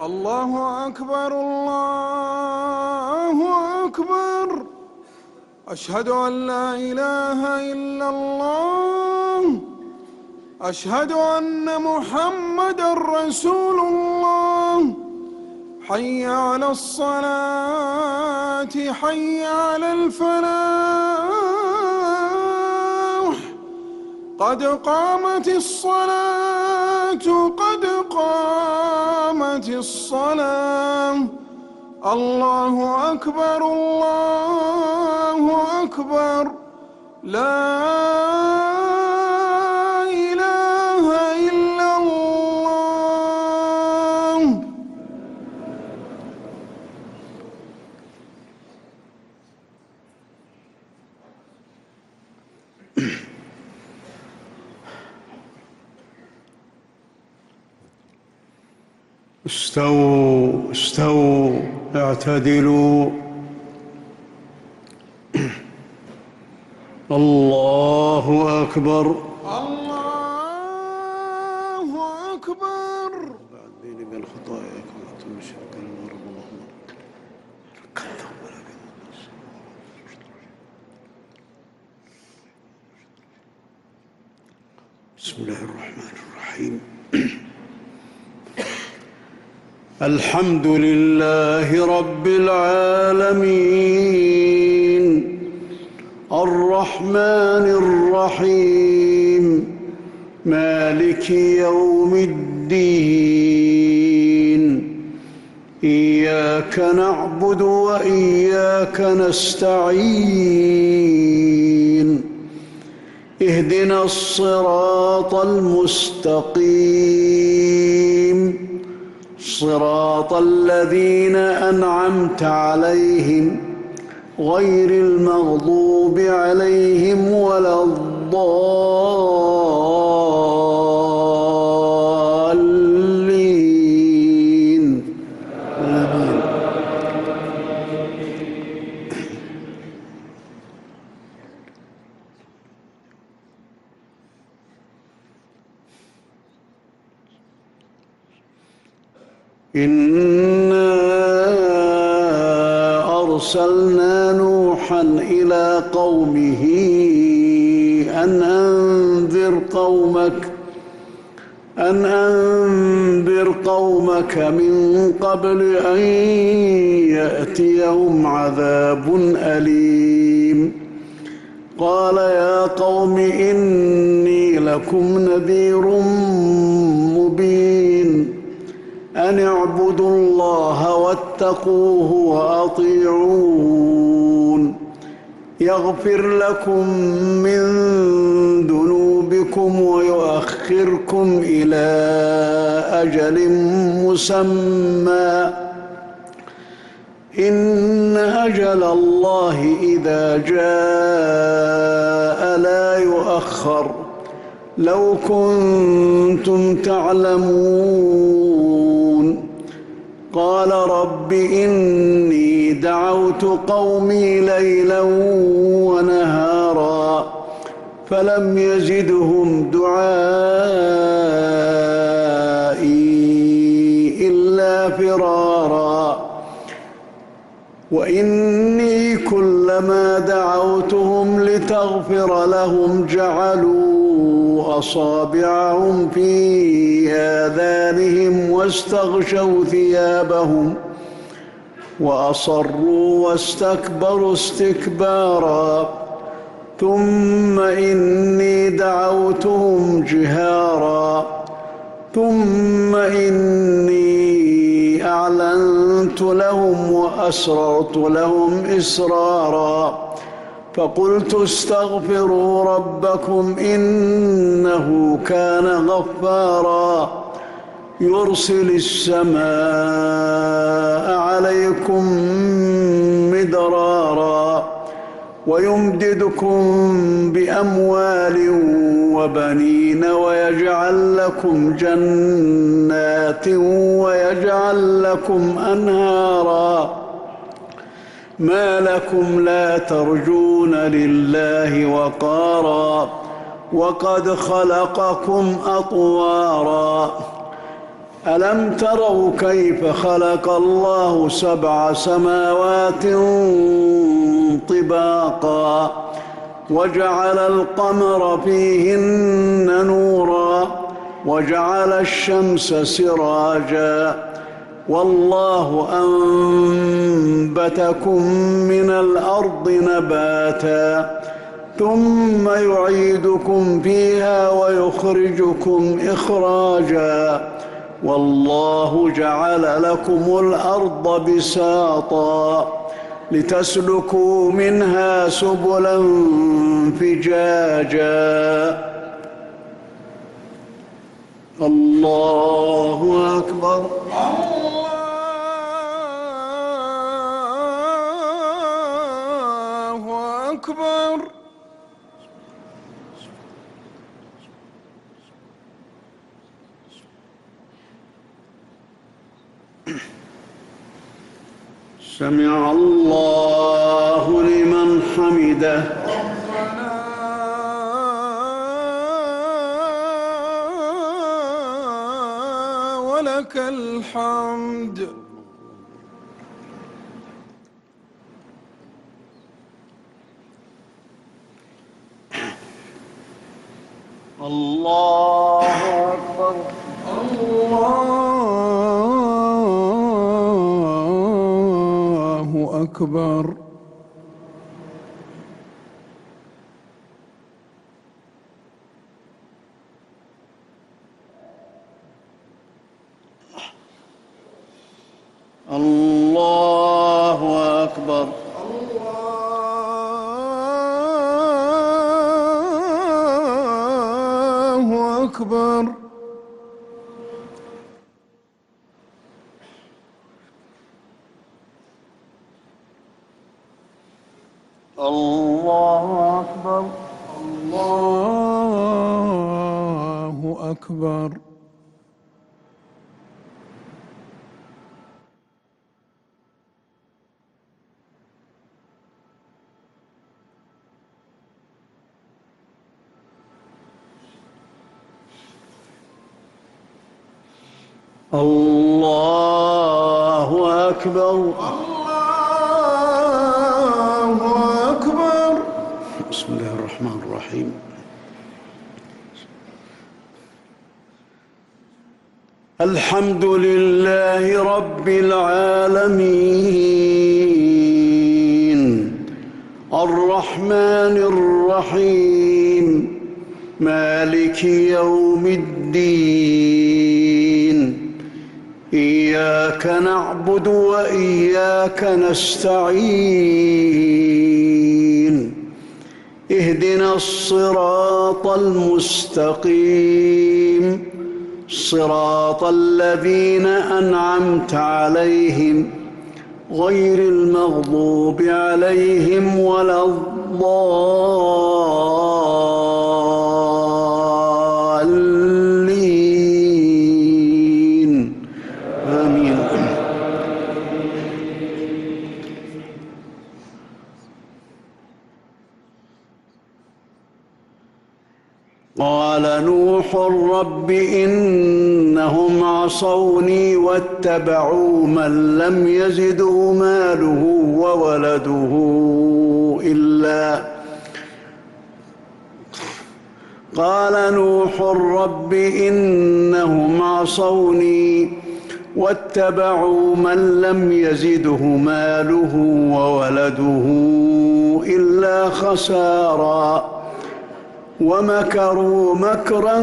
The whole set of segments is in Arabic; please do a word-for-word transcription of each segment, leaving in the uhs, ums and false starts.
الله أكبر الله أكبر. أشهد أن لا إله إلا الله. أشهد أن محمدًا رسول الله. حي على الصلاة حي على الفلاح. قد قامت الصلاة قد قامت الصلاة. الله أكبر الله أكبر. لا إله إلا الله. استووا استووا اعتدلوا. الله أكبر الله أكبر. بعد بيني وبين خطاياكم أنتم شرك المرض اللهم بسم الله الرحمن الرحيم. الحمد لله رب العالمين الرحمن الرحيم مالك يوم الدين. إياك نعبد وإياك نستعين. اهدنا الصراط المستقيم صراط الذين أنعمت عليهم غير المغضوب عليهم ولا الضالين. آمين. إنا أرسلنا نوحا إلى قومه أن أنذر قومك أن أنذر قومك من قبل أن يأتيهم عذاب أليم. قال يا قوم إني لكم نذير مبين. أن اعبدوا الله واتقوه وأطيعون. يغفر لكم من ذنوبكم ويؤخركم إلى أجل مسمى. إن أجل الله إذا جاء لا يؤخر. لو كنتم تعلمون. قال رب إني دعوت قومي ليلا ونهارا فلم يزدهم دعائي إلا فرارا. وإني كلما دعوتهم لتغفر لهم جعلوا أصابعهم في آذانهم واستغشوا ثيابهم وأصروا واستكبروا استكبارا. ثم إني دعوتهم جهارا ثم إني أعلنت لهم وأسررت لهم إسرارا. فقلت استغفروا ربكم إنه كان غفارا. يرسل السماء عليكم مدرارا ويمددكم بأموال وبنين ويجعل لكم جنات ويجعل لكم أنهارا. ما لكم لا ترجون لله وقارا وقد خلقكم أطوارا. ألم تروا كيف خلق الله سبع سماوات طباقا وجعل القمر فيهن نورا وجعل الشمس سراجا والله أنبتكم من الأرض نباتا ثم يعيدكم فيها ويخرجكم إخراجا والله جعل لكم الأرض بساطا لتسلكوا منها سبلا فجاجا. الله أكبر. الله أكبر. سمع الله لمن حمده. ربنا ولك الحمد. الله أكبر. الله أكبر. الله أكبر. الله أكبر. الله أكبر. الله أكبر. الله أكبر. الله أكبر. بسم الله الرحمن الرحيم. الحمد لله رب العالمين الرحمن الرحيم مالك يوم الدين إياك نعبد وإياك نستعين اهدنا الصراط المستقيم صراط الذين أنعمت عليهم غير المغضوب عليهم ولا الضالين آمين. قال نوح رب إنهم عصوني واتبعوا من لم يزده ماله وولده إلا قال نوح رب إنهم عصوني واتبعوا من لم يزده ماله وولده إلا خسارا ومكروا مكرا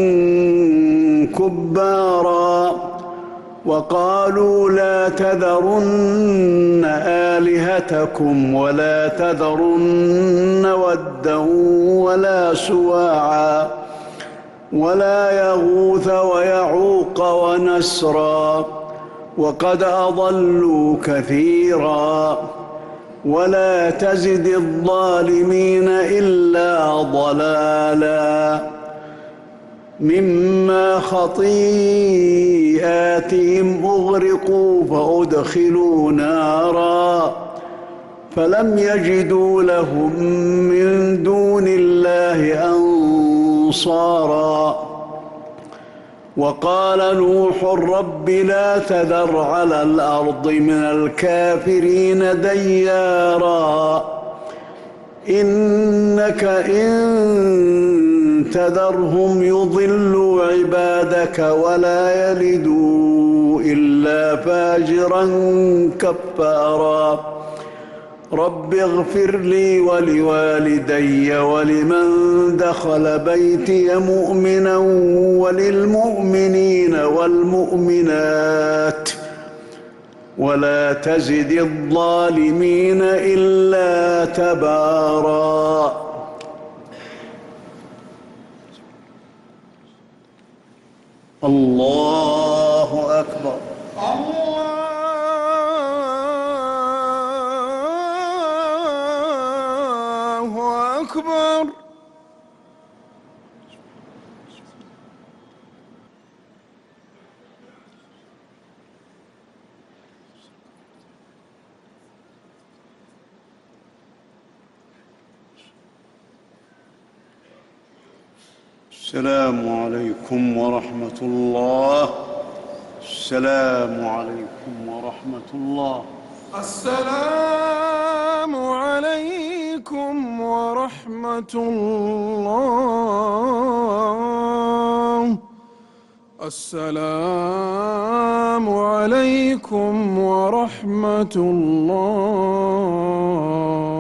كبارا وقالوا لا تذرن آلهتكم ولا تذرن ودا ولا سواعا ولا يغوث ويعوق ونسرا وقد أضلوا كثيرا ولا تزد الظالمين إلا ضلالا مما خطيئاتهم أغرقوا فأدخلوا نارا فلم يجدوا لهم من دون الله أنصارا وقال نوح رب لا تذر على الأرض من الكافرين ديارا إنك إن تذرهم يضلوا عبادك ولا يلدوا إلا فاجرا كفارا رب اغفر لي ولوالدي ولمن دخل بيتي مؤمنا وللمؤمنين والمؤمنات ولا تزد الظالمين إلا تبارا. الله أكبر. الله أكبر. السلام عليكم ورحمة الله. السلام عليكم ورحمة الله. السلام عليكم ورحمة الله. السلام عليكم ورحمة الله.